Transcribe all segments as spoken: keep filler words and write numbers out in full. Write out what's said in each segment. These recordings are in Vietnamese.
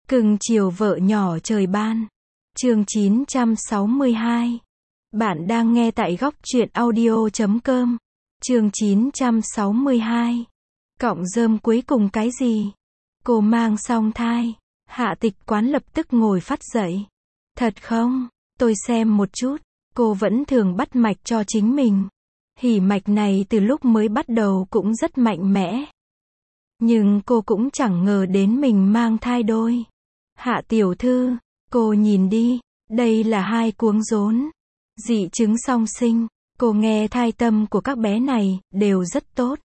Cưng chiều vợ nhỏ trời ban. Chương chín trăm sáu mươi hai. Bạn đang nghe tại góc truyện audio chấm com. Chương chín trăm sáu mươi hai. Cọng rơm cuối cùng cái gì? Cô mang xong thai. Hạ Tịch Quán lập tức ngồi phắt dậy. Thật không? Tôi xem một chút. Cô vẫn thường bắt mạch cho chính mình. Hỉ mạch này từ lúc mới bắt đầu cũng rất mạnh mẽ. Nhưng cô cũng chẳng ngờ đến mình mang thai đôi. Hạ tiểu thư, cô nhìn đi, đây là hai cuống rốn. Dị chứng song sinh, cô nghe thai tâm của các bé này, đều rất tốt.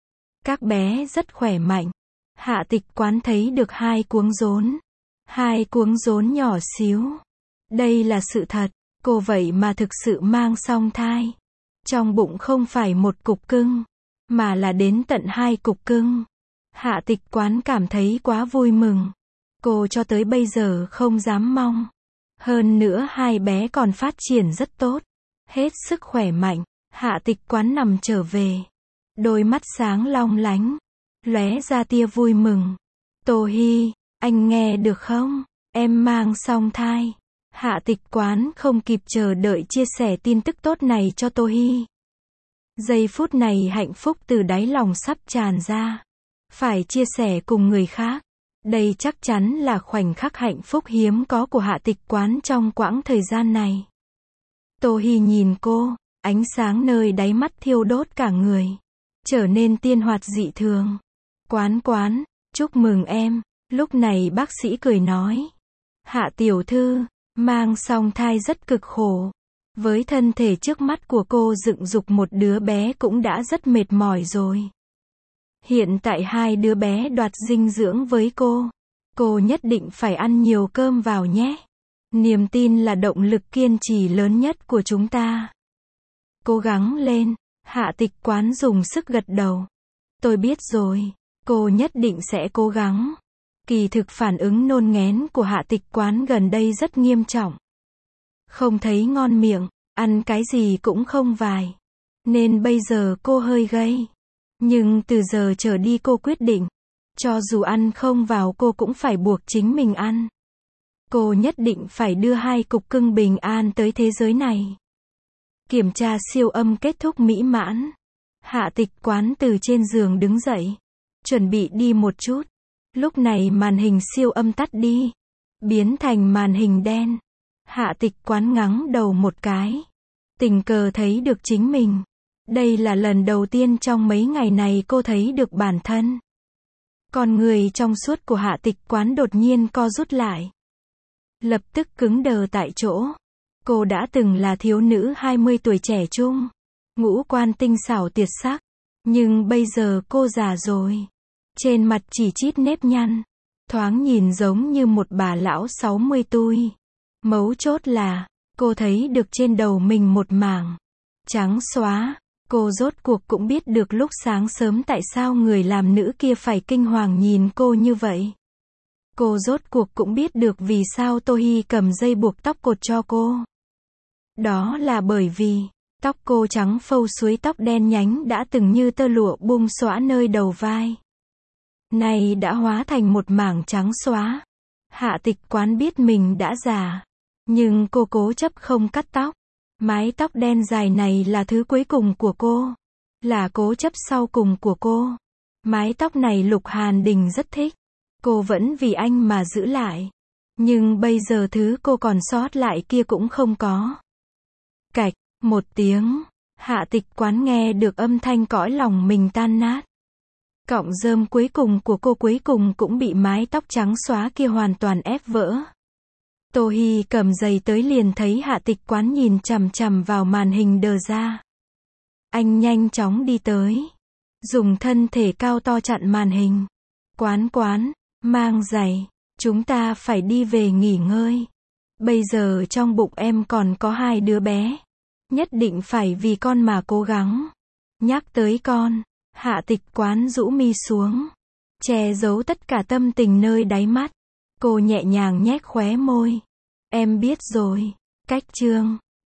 Các bé rất khỏe mạnh. Hạ Tịch Quán thấy được hai cuống rốn. Hai cuống rốn nhỏ xíu. Đây là sự thật, cô vậy mà thực sự mang song thai. Trong bụng không phải một cục cưng, mà là đến tận hai cục cưng. Hạ Tịch Quán cảm thấy quá vui mừng. Cô cho tới bây giờ không dám mong. Hơn nữa hai bé còn phát triển rất tốt. Hết sức khỏe mạnh. Hạ Tịch Quán nằm trở về. Đôi mắt sáng long lánh. Lóe ra tia vui mừng. Tô Hi, anh nghe được không? Em mang song thai. Hạ Tịch Quán không kịp chờ đợi chia sẻ tin tức tốt này cho Tô Hi. Giây phút này hạnh phúc từ đáy lòng sắp tràn ra. Phải chia sẻ cùng người khác. Đây chắc chắn là khoảnh khắc hạnh phúc hiếm có của Hạ Tịch Quán trong quãng thời gian này. Tô Hi nhìn cô, ánh sáng nơi đáy mắt thiêu đốt cả người. Trở nên tiên hoạt dị thường. Quán Quán, chúc mừng em. Lúc này bác sĩ cười nói. Hạ tiểu thư, mang song thai rất cực khổ. Với thân thể trước mắt của cô dựng dục một đứa bé cũng đã rất mệt mỏi rồi. Hiện tại hai đứa bé đoạt dinh dưỡng với cô. Cô nhất định phải ăn nhiều cơm vào nhé. Niềm tin là động lực kiên trì lớn nhất của chúng ta. Cố gắng lên. Hạ Tịch Quán dùng sức gật đầu. Tôi biết rồi. Cô nhất định sẽ cố gắng. Kỳ thực phản ứng nôn nghén của Hạ Tịch Quán gần đây rất nghiêm trọng. Không thấy ngon miệng, ăn cái gì cũng không vài. Nên bây giờ cô hơi gay. Nhưng từ giờ trở đi cô quyết định. Cho dù ăn không vào cô cũng phải buộc chính mình ăn. Cô nhất định phải đưa hai cục cưng bình an tới thế giới này. Kiểm tra siêu âm kết thúc mỹ mãn. Hạ Tịch Quán từ trên giường đứng dậy. Chuẩn bị đi một chút. Lúc này màn hình siêu âm tắt đi. Biến thành màn hình đen. Hạ Tịch Quán ngắng đầu một cái. Tình cờ thấy được chính mình. Đây là lần đầu tiên trong mấy ngày này cô thấy được bản thân. Con người trong suốt của Hạ Tịch Quán đột nhiên co rút lại. Lập tức cứng đờ tại chỗ. Cô đã từng là thiếu nữ hai mươi tuổi trẻ trung. Ngũ quan tinh xảo tuyệt sắc. Nhưng bây giờ cô già rồi. Trên mặt chỉ chít nếp nhăn. Thoáng nhìn giống như một bà lão sáu mươi tuổi. Mấu chốt là, cô thấy được trên đầu mình một mảng trắng xóa. Cô rốt cuộc cũng biết được lúc sáng sớm tại sao người làm nữ kia phải kinh hoàng nhìn cô như vậy. Cô rốt cuộc cũng biết được vì sao Tô Hi cầm dây buộc tóc cột cho cô. Đó là bởi vì, tóc cô trắng phau suối tóc đen nhánh đã từng như tơ lụa bung xõa nơi đầu vai. Này đã hóa thành một mảng trắng xóa. Hạ Tịch Quán biết mình đã già. Nhưng cô cố chấp không cắt tóc. Mái tóc đen dài này là thứ cuối cùng của cô. Là cố chấp sau cùng của cô. Mái tóc này Lục Hàn Đình rất thích. Cô vẫn vì anh mà giữ lại. Nhưng bây giờ thứ cô còn sót lại kia cũng không có. Cạch, một tiếng. Hạ Tịch Quán nghe được âm thanh cõi lòng mình tan nát. Cọng rơm cuối cùng của cô cuối cùng cũng bị mái tóc trắng xóa kia hoàn toàn ép vỡ. Tô Hi cầm giày tới liền thấy Hạ Tịch Quán nhìn chằm chằm vào màn hình đờ ra. Anh nhanh chóng đi tới. Dùng thân thể cao to chặn màn hình. Quán Quán, mang giày. Chúng ta phải đi về nghỉ ngơi. Bây giờ trong bụng em còn có hai đứa bé. Nhất định phải vì con mà cố gắng. Nhắc tới con. Hạ Tịch Quán rũ mi xuống. Che giấu tất cả tâm tình nơi đáy mắt. Cô nhẹ nhàng nhếch khóe môi. Em biết rồi. Cách chương.